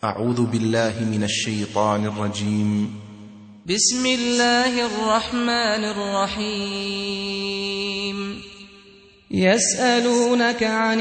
أعوذ بالله من الشيطان الرجيم. بسم الله الرحمن الرحيم. يسألونك عن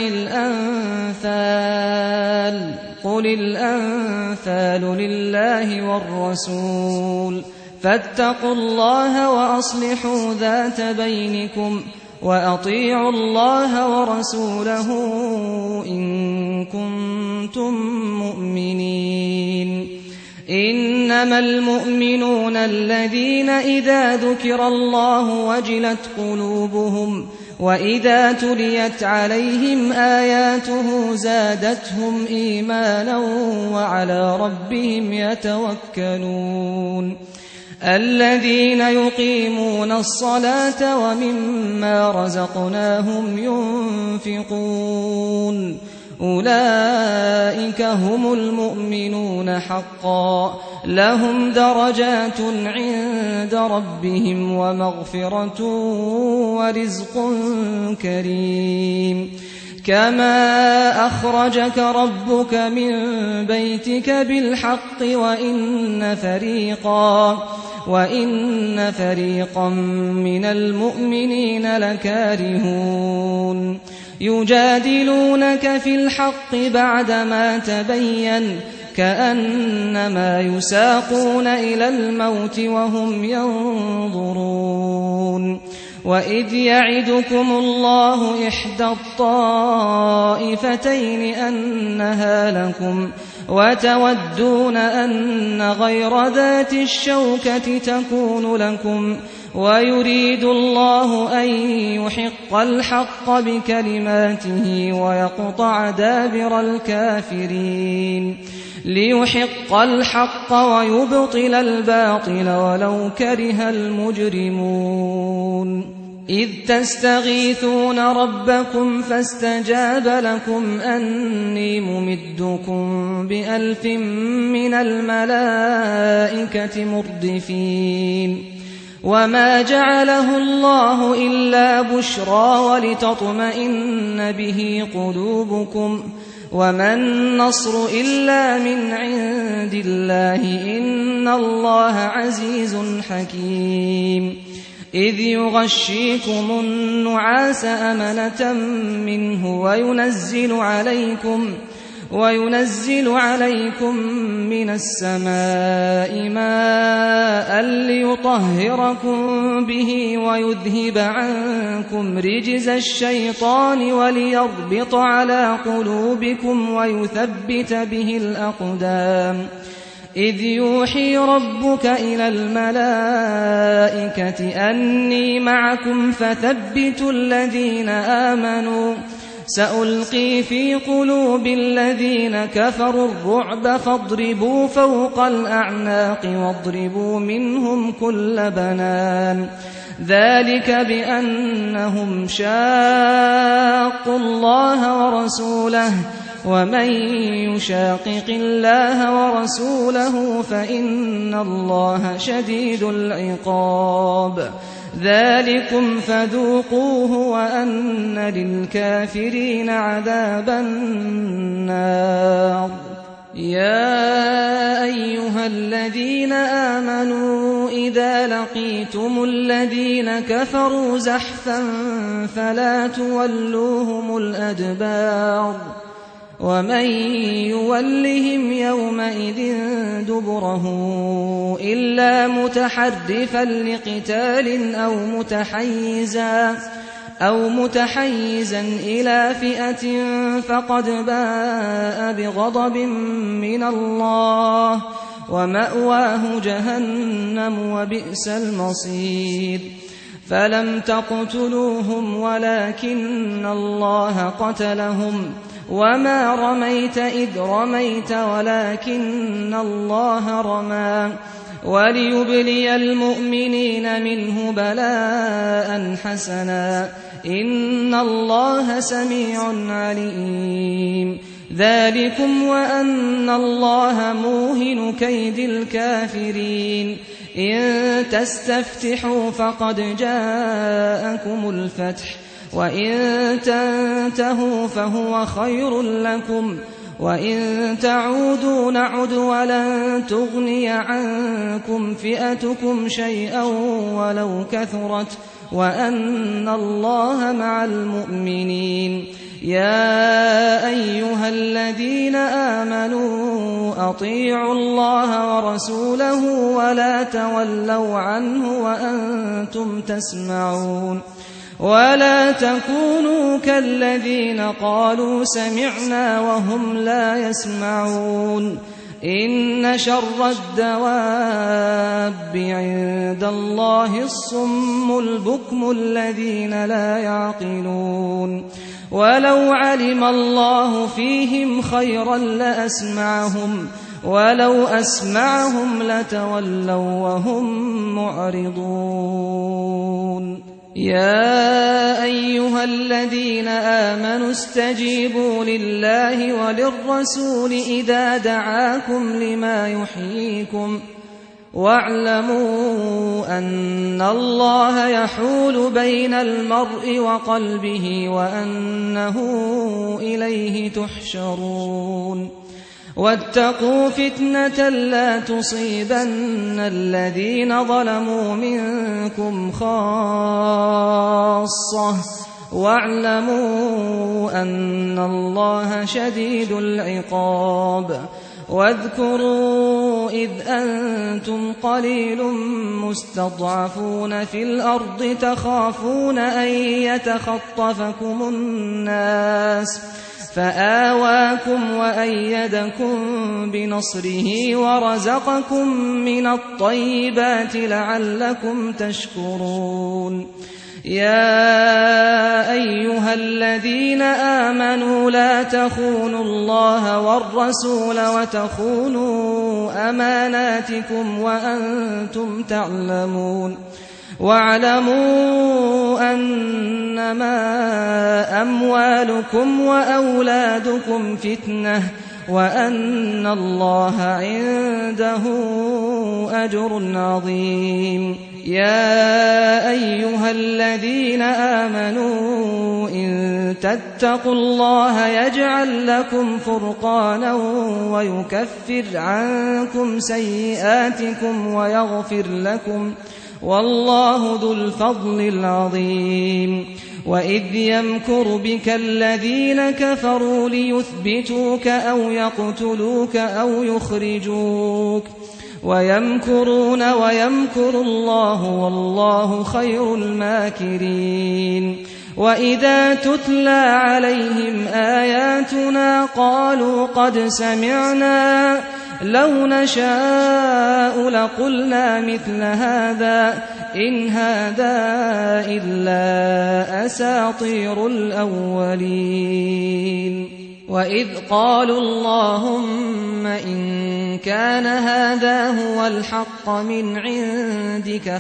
الأنفال قل الأنفال لله والرسول فاتقوا الله وأصلحوا ذات بينكم وأطيعوا الله ورسوله إن كنتم مؤمنين. إنما المؤمنون الذين إذا ذكر الله وجلت قلوبهم وإذا تليت عليهم آياته زادتهم إيمانا وعلى ربهم يتوكلون. الذين يقيمون الصلاة ومما رزقناهم ينفقون أولئك هم المؤمنون حقا لهم درجات عند ربهم ومغفرة ورزق كريم. كما أخرجك ربك من بيتك بالحق وإن فريقا من المؤمنين لكارهون. يجادلونك في الحق بعدما تبين كأنما يساقون إلى الموت وهم ينظرون. وإذ يعدكم الله إحدى الطائفتين أنها لكم وتودون أن غير ذات الشوكة تكون لكم ويريد الله أن يحق الحق بكلماته ويقطع دابر الكافرين ليحق الحق ويبطل الباطل ولو كره المجرمون. إذ تستغيثون ربكم فاستجاب لكم أني ممدكم ب1000 من الملائكة مردفين. وما جعله الله إلا بشرى ولتطمئن به قلوبكم وما النصر إلا من عند الله إن الله عزيز حكيم. إذ يغشيكم النعاس أمنة منه وينزل عليكم من السماء ماء ليطهركم به ويذهب عنكم رجز الشيطان وليربط على قلوبكم ويثبت به الأقدام. إذ يوحي ربك إلى الملائكة أني معكم فثبتوا الذين آمنوا سألقي في قلوب الذين كفروا الرعب فاضربوا فوق الأعناق واضربوا منهم كل بنان. ذلك بأنهم شاقوا الله ورسوله ومن يشاقق الله ورسوله فإن الله شديد العقاب. ذلكم فذوقوه وأن للكافرين عذاب النار. يا أيها الذين آمنوا إذا لقيتم الذين كفروا زحفا فلا تولوهم الأدبار. ومن يولهم يومئذ دبره إلا متحرفا لقتال أو متحيزا إلى فئة فقد باء بغضب من الله ومأواه جهنم وبئس المصير. فلم تقتلوهم ولكن الله قتلهم وما رميت إذ رميت ولكن الله رمى وليبلي المؤمنين منه بلاء حسنا إن الله سميع عليم. ذلكم وأن الله موهن كيد الكافرين. إن تستفتحوا فقد جاءكم الفتح وإن تنتهوا فهو خير لكم وإن تعودوا نعد ولن تغني عنكم فئتكم شيئا ولو كثرت وأن الله مع المؤمنين. يا أيها الذين آمنوا أطيعوا الله ورسوله ولا تولوا عنه وأنتم تسمعون ولا تكونوا كالذين قالوا سمعنا وهم لا يسمعون. إن شر الدواب عند الله الصم البكم الذين لا يعقلون. ولو علم الله فيهم خيرا لأسمعهم ولو أسمعهم لتولوا وهم معرضون. يا أيها الذين آمنوا استجيبوا لله وللرسول إذا دعاكم لما يحييكم واعلموا أن الله يحول بين المرء وقلبه وأنه إليه تحشرون. واتقوا فتنة لا تصيبن الذين ظلموا منكم خاصة واعلموا أن الله شديد العقاب. واذكروا إذ أنتم قليل مستضعفون في الأرض تخافون أن يتخطفكم الناس فآواكم وأيدكم بنصره ورزقكم من الطيبات لعلكم تشكرون. يا أيها الذين آمنوا لا تخونوا الله والرسول وتخونوا أماناتكم وأنتم تعلمون. واعلموا أنما أموالكم وأولادكم فتنة وأن الله عنده أجر عظيم. يا أيها الذين آمنوا إن تتقوا الله يجعل لكم فرقانا ويكفر عنكم سيئاتكم ويغفر لكم والله ذو الفضل العظيم. وإذ يمكر بك الذين كفروا ليثبتوك أو يقتلوك أو يخرجوك ويمكرون ويمكر الله والله خير الماكرين. وإذا تتلى عليهم آياتنا قالوا قد سمعنا لو نشاء لقلنا مثل هذا إن هذا إلا أساطير الأولين. وإذ قالوا اللهم إن كان هذا هو الحق من عندك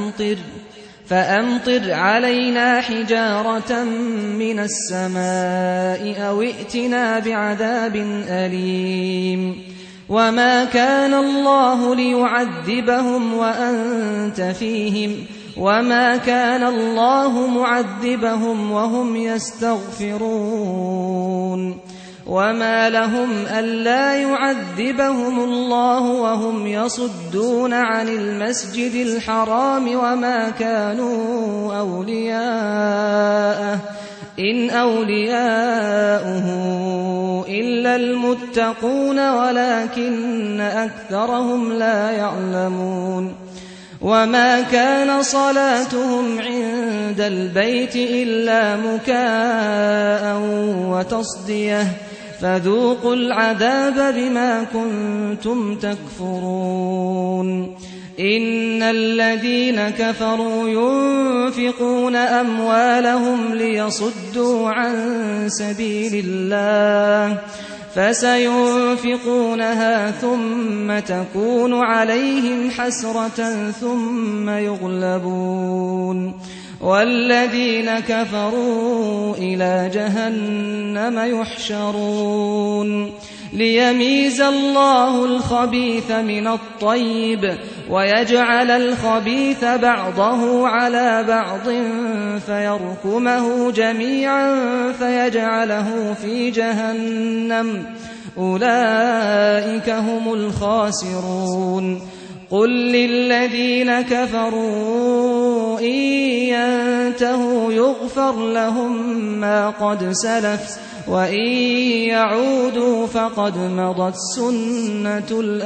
فأمطر علينا حجارة من السماء أو ائتنا بعذاب أليم. وما كان الله ليعذبهم وأنت فيهم وما كان الله معذبهم وهم يستغفرون. وما لهم ألا يعذبهم الله وهم يصدون عن المسجد الحرام وما كانوا أولياءه إن أولياؤه إلا المتقون ولكن أكثرهم لا يعلمون. وما كان صلاتهم عند البيت إلا مكاء وتصدية فذوقوا العذاب بما كنتم تكفرون. إن الذين كفروا ينفقون أموالهم ليصدوا عن سبيل الله فسينفقونها ثم تكون عليهم حسرة ثم يغلبون والذين كفروا إلى جهنم يحشرون. ليميز الله الخبيث من الطيب ويجعل الخبيث بعضه على بعض فيركمه جميعا فيجعله في جهنم أولئك هم الخاسرون قل للذين كفروا إن ينتهوا يغفر لهم ما قد سلف وإن يعودوا فقد مضت سنة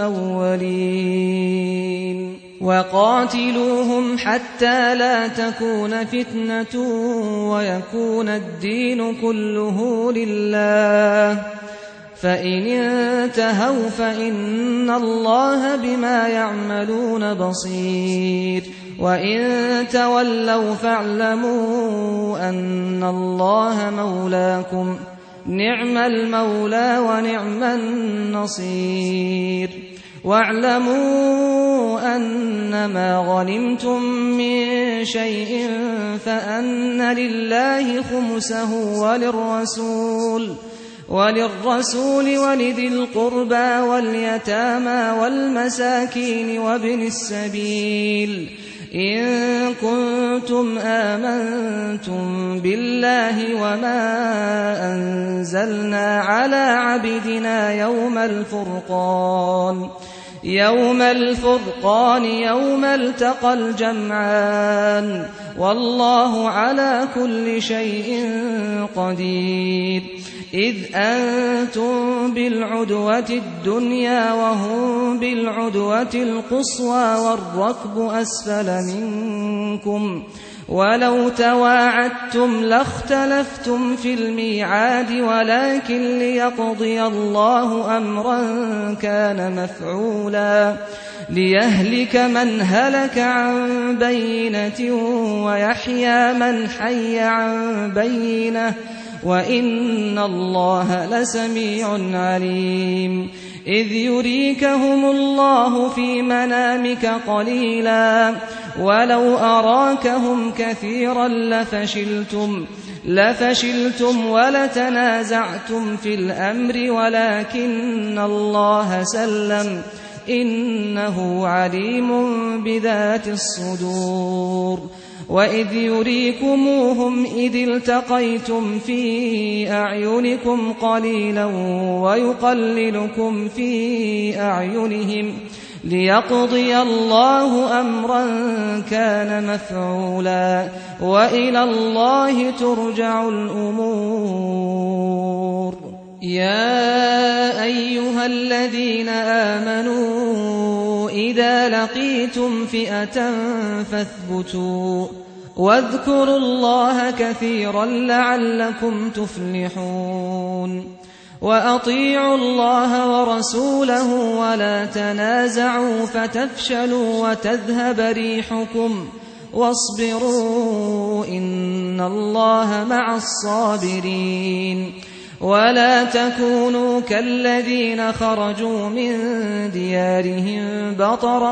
الأولين وقاتلوهم حتى لا تكون فتنة ويكون الدين كله لله فإن انتهوا فإن الله بما يعملون بصير وإن تولوا فاعلموا أن الله مولاكم نعم المولى ونعم النصير واعلموا أنما غنمتم من شيء فأن لله خمسه وللرسول ولذي القربى واليتامى والمساكين وابن السبيل إن كنتم آمنتم بالله وما أنزلنا على عبدنا يوم الفرقان يوم التقى الجمعان والله على كل شيء قدير إذ أنتم بالعدوة الدنيا وهم بالعدوة القصوى والركب أسفل منكم ولو تواعدتم لاختلفتم في الميعاد ولكن ليقضي الله أمرا كان مفعولا ليهلك من هلك عن بينة ويحيى من حي عن بينة وإن الله لسميع عليم إذ يريكهم الله في منامك قليلا ولو أراكهم كثيرا لفشلتم ولتنازعتم في الأمر ولكن الله سلم إنه عليم بذات الصدور وإذ يريكموهم إذ التقيتم في أعينكم قليلا ويقللكم في أعينهم ليقضي الله أمرا كان مفعولا وإلى الله ترجع الأمور يا أيها الذين آمنوا إذا لقيتم فئة فاثبتوا واذكروا الله كثيرا لعلكم تفلحون وأطيعوا الله ورسوله ولا تنازعوا فتفشلوا وتذهب ريحكم واصبروا إن الله مع الصابرين ولا تكونوا كالذين خرجوا من ديارهم بطرا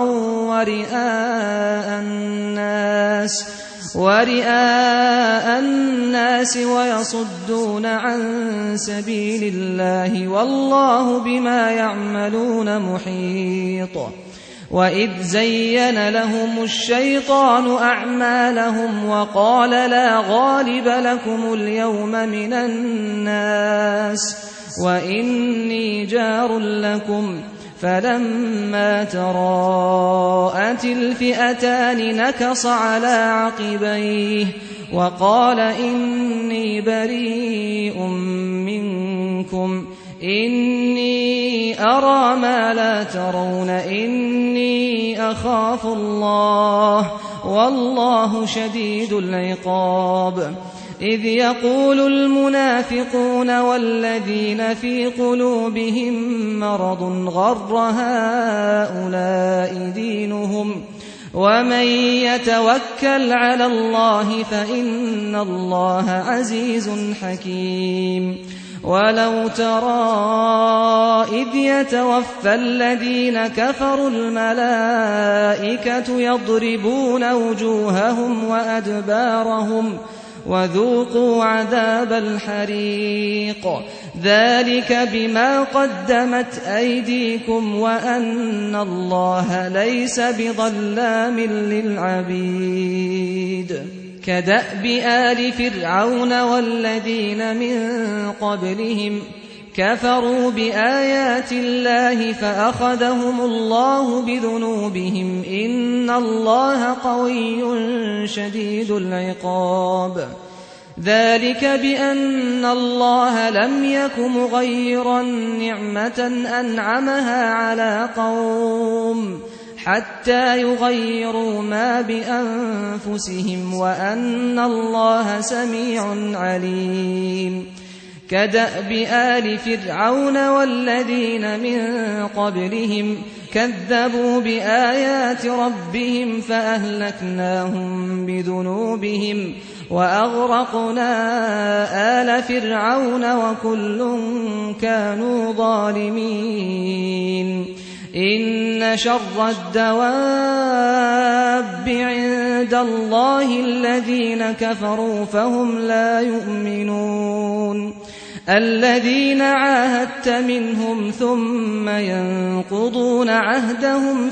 ورئاء الناس ويصدون عن سبيل الله والله بما يعملون محيط وإذ زين لهم الشيطان أعمالهم وقال لا غالب لكم اليوم من الناس وإني جار لكم فلما تراءت الفئتان نكص على عقبيه وقال إني بريء منكم إني أرى ما لا ترون إني أخاف الله والله شديد العقاب إذ يقول المنافقون والذين في قلوبهم مرض غر هؤلاء دينهم ومن يتوكل على الله فإن الله عزيز حكيم ولو ترى إذ يتوفى الذين كفروا الملائكة يضربون وجوههم وأدبارهم وذوقوا عذاب الحريق ذلك بما قدمت أيديكم وأن الله ليس بظلام للعبيد كدأب آل فرعون والذين من قبلهم كفروا بآيات الله فأخذهم الله بذنوبهم إن الله قوي شديد العقاب ذلك بأن الله لم يك مغيرا نعمة أنعمها على قوم حتى يغيروا ما بأنفسهم وأن الله سميع عليم كدأب آل فرعون والذين من قبلهم كذبوا بآيات ربهم فأهلكناهم بذنوبهم وأغرقنا آل فرعون وكل كانوا ظالمين إن شر الدواب عند الله الذين كفروا فهم لا يؤمنون الذين عاهدت منهم ثم ينقضون عهدهم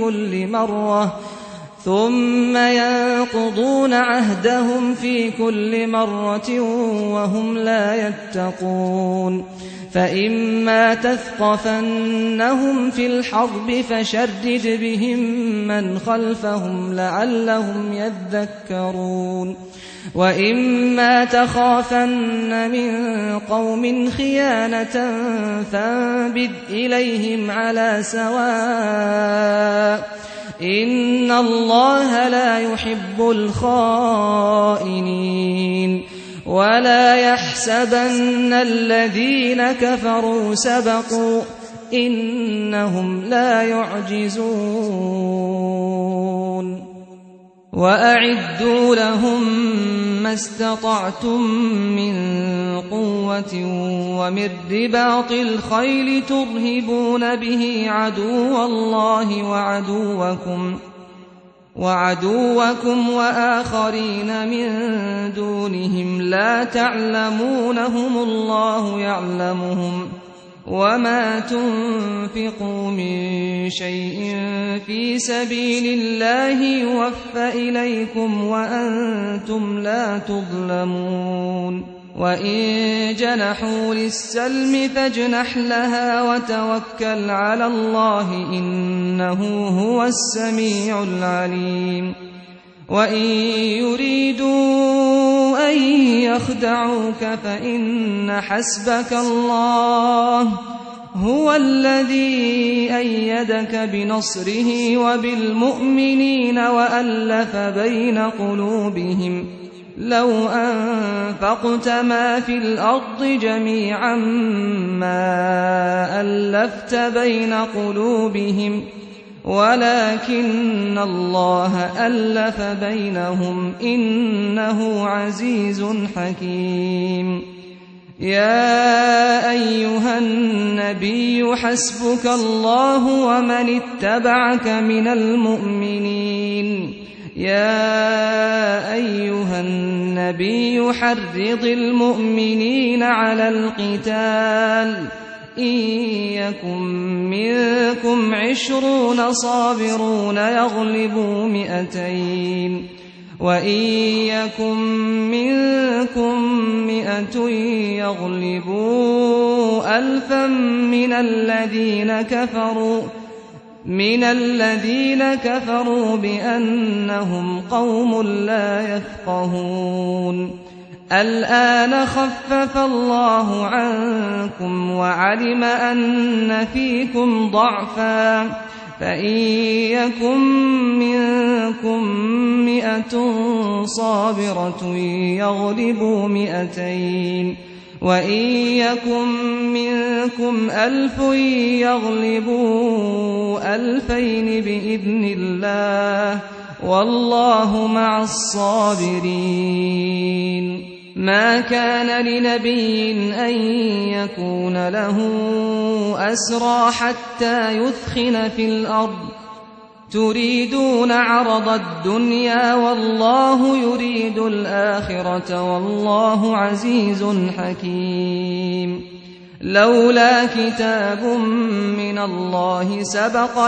في كل مرة وهم لا يتقون فإما تثقفنهم في الحرب فشرد بهم من خلفهم لعلهم يذكرون وإما تخافن من قوم خيانة فانبذ إليهم على سواء إن الله لا يحب الخائنين ولا يحسبن الذين كفروا سبقوا إنهم لا يعجزون وأعدوا لهم ما استطعتم من قوة ومن رباط الخيل ترهبون به عدو الله وعدوكم وآخرين من دونهم لا تعلمونهم الله يعلمهم وما تنفقوا من شيء في سبيل الله يوفى إليكم وأنتم لا تظلمون وإن جنحوا للسلم فاجنح لها وتوكل على الله إنه هو السميع العليم وإن يريدوا أن يخدعوك فإن حسبك الله هو الذي أيدك بنصره وبالمؤمنين وألف بين قلوبهم لو أنفقت ما في الأرض جميعا ما ألفت بين قلوبهم ولكن الله ألف بينهم إنه عزيز حكيم يا أيها النبي حسبك الله ومن اتبعك من المؤمنين يا أيها النبي حرض المؤمنين على القتال إن يكن منكم 20 صابرون يغلبوا 200 وإن يكن منكم 100 يغلبوا 1000 من الذين كفروا بأنهم قوم لا يفقهون الآن خفف الله عنكم وعلم أن فيكم ضعفا فإن يكن منكم 100 صابرة يغلبوا 200 وإن يكن منكم 1000 يغلبوا 2000 بإذن الله والله مع الصابرين ما كان لنبي أن يكون له أسرى حتى يثخن في الأرض تريدون عرض الدنيا والله يريد الآخرة والله عزيز حكيم لولا كتاب من الله سبق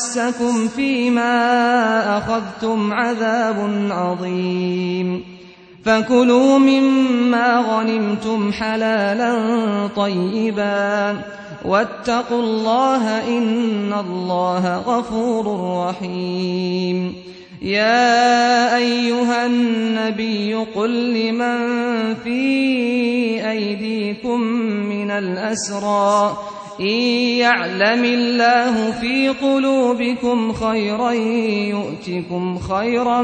لمسكم فيما أخذتم عذاب عظيم فكلوا مما غنمتم حلالا طيبا واتقوا الله إن الله غفور رحيم. يا أيها النبي قل لمن في أيديكم من الأسرى إن يعلم الله في قلوبكم خيرا يؤتكم خيرا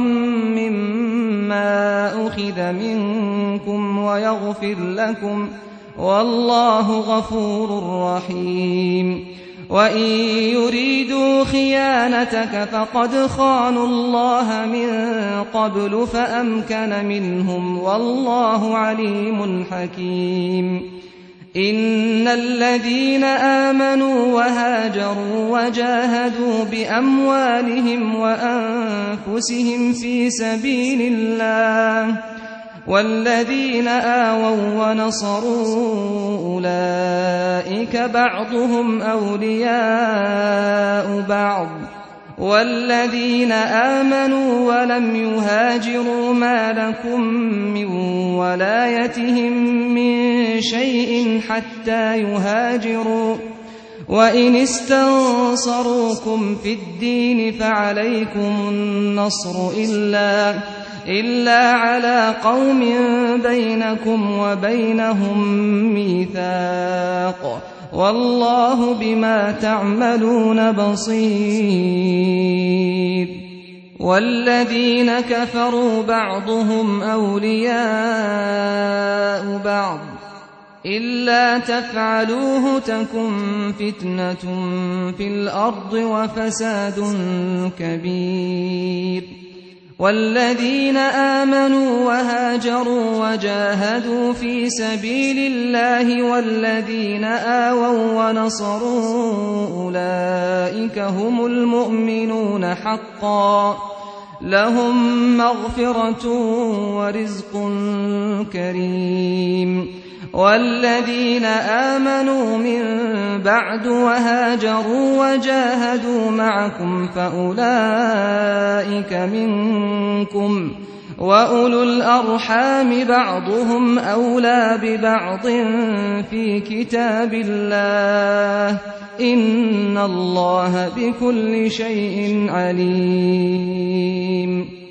مما أخذ منكم ويغفر لكم والله غفور رحيم. وإن يريدوا خيانتك فقد خانوا الله من قبل فأمكن منهم والله عليم حكيم. إن الذين آمنوا وهاجروا وجاهدوا بأموالهم وأنفسهم في سبيل الله والذين آووا ونصروا أولئك بعضهم أولياء بعض والذين آمنوا ولم يهاجروا ما لكم من ولايتهم من شيء حتى يهاجروا وإن استنصروكم في الدين فعليكم النصر إلا على قوم بينكم وبينهم ميثاق والله بما تعملون بصير. والذين كفروا بعضهم أولياء بعض إلا تفعلوه تكن فتنة في الأرض وفساد كبير. والذين آمنوا وهاجروا وجاهدوا في سبيل الله والذين آووا ونصروا أولئك هم المؤمنون حقا لهم مغفرة ورزق كريم. والذين آمنوا من بعد وهاجروا وجاهدوا معكم فأولئك منكم وأولو الأرحام بعضهم أولى ببعض في كتاب الله إن الله بكل شيء عليم.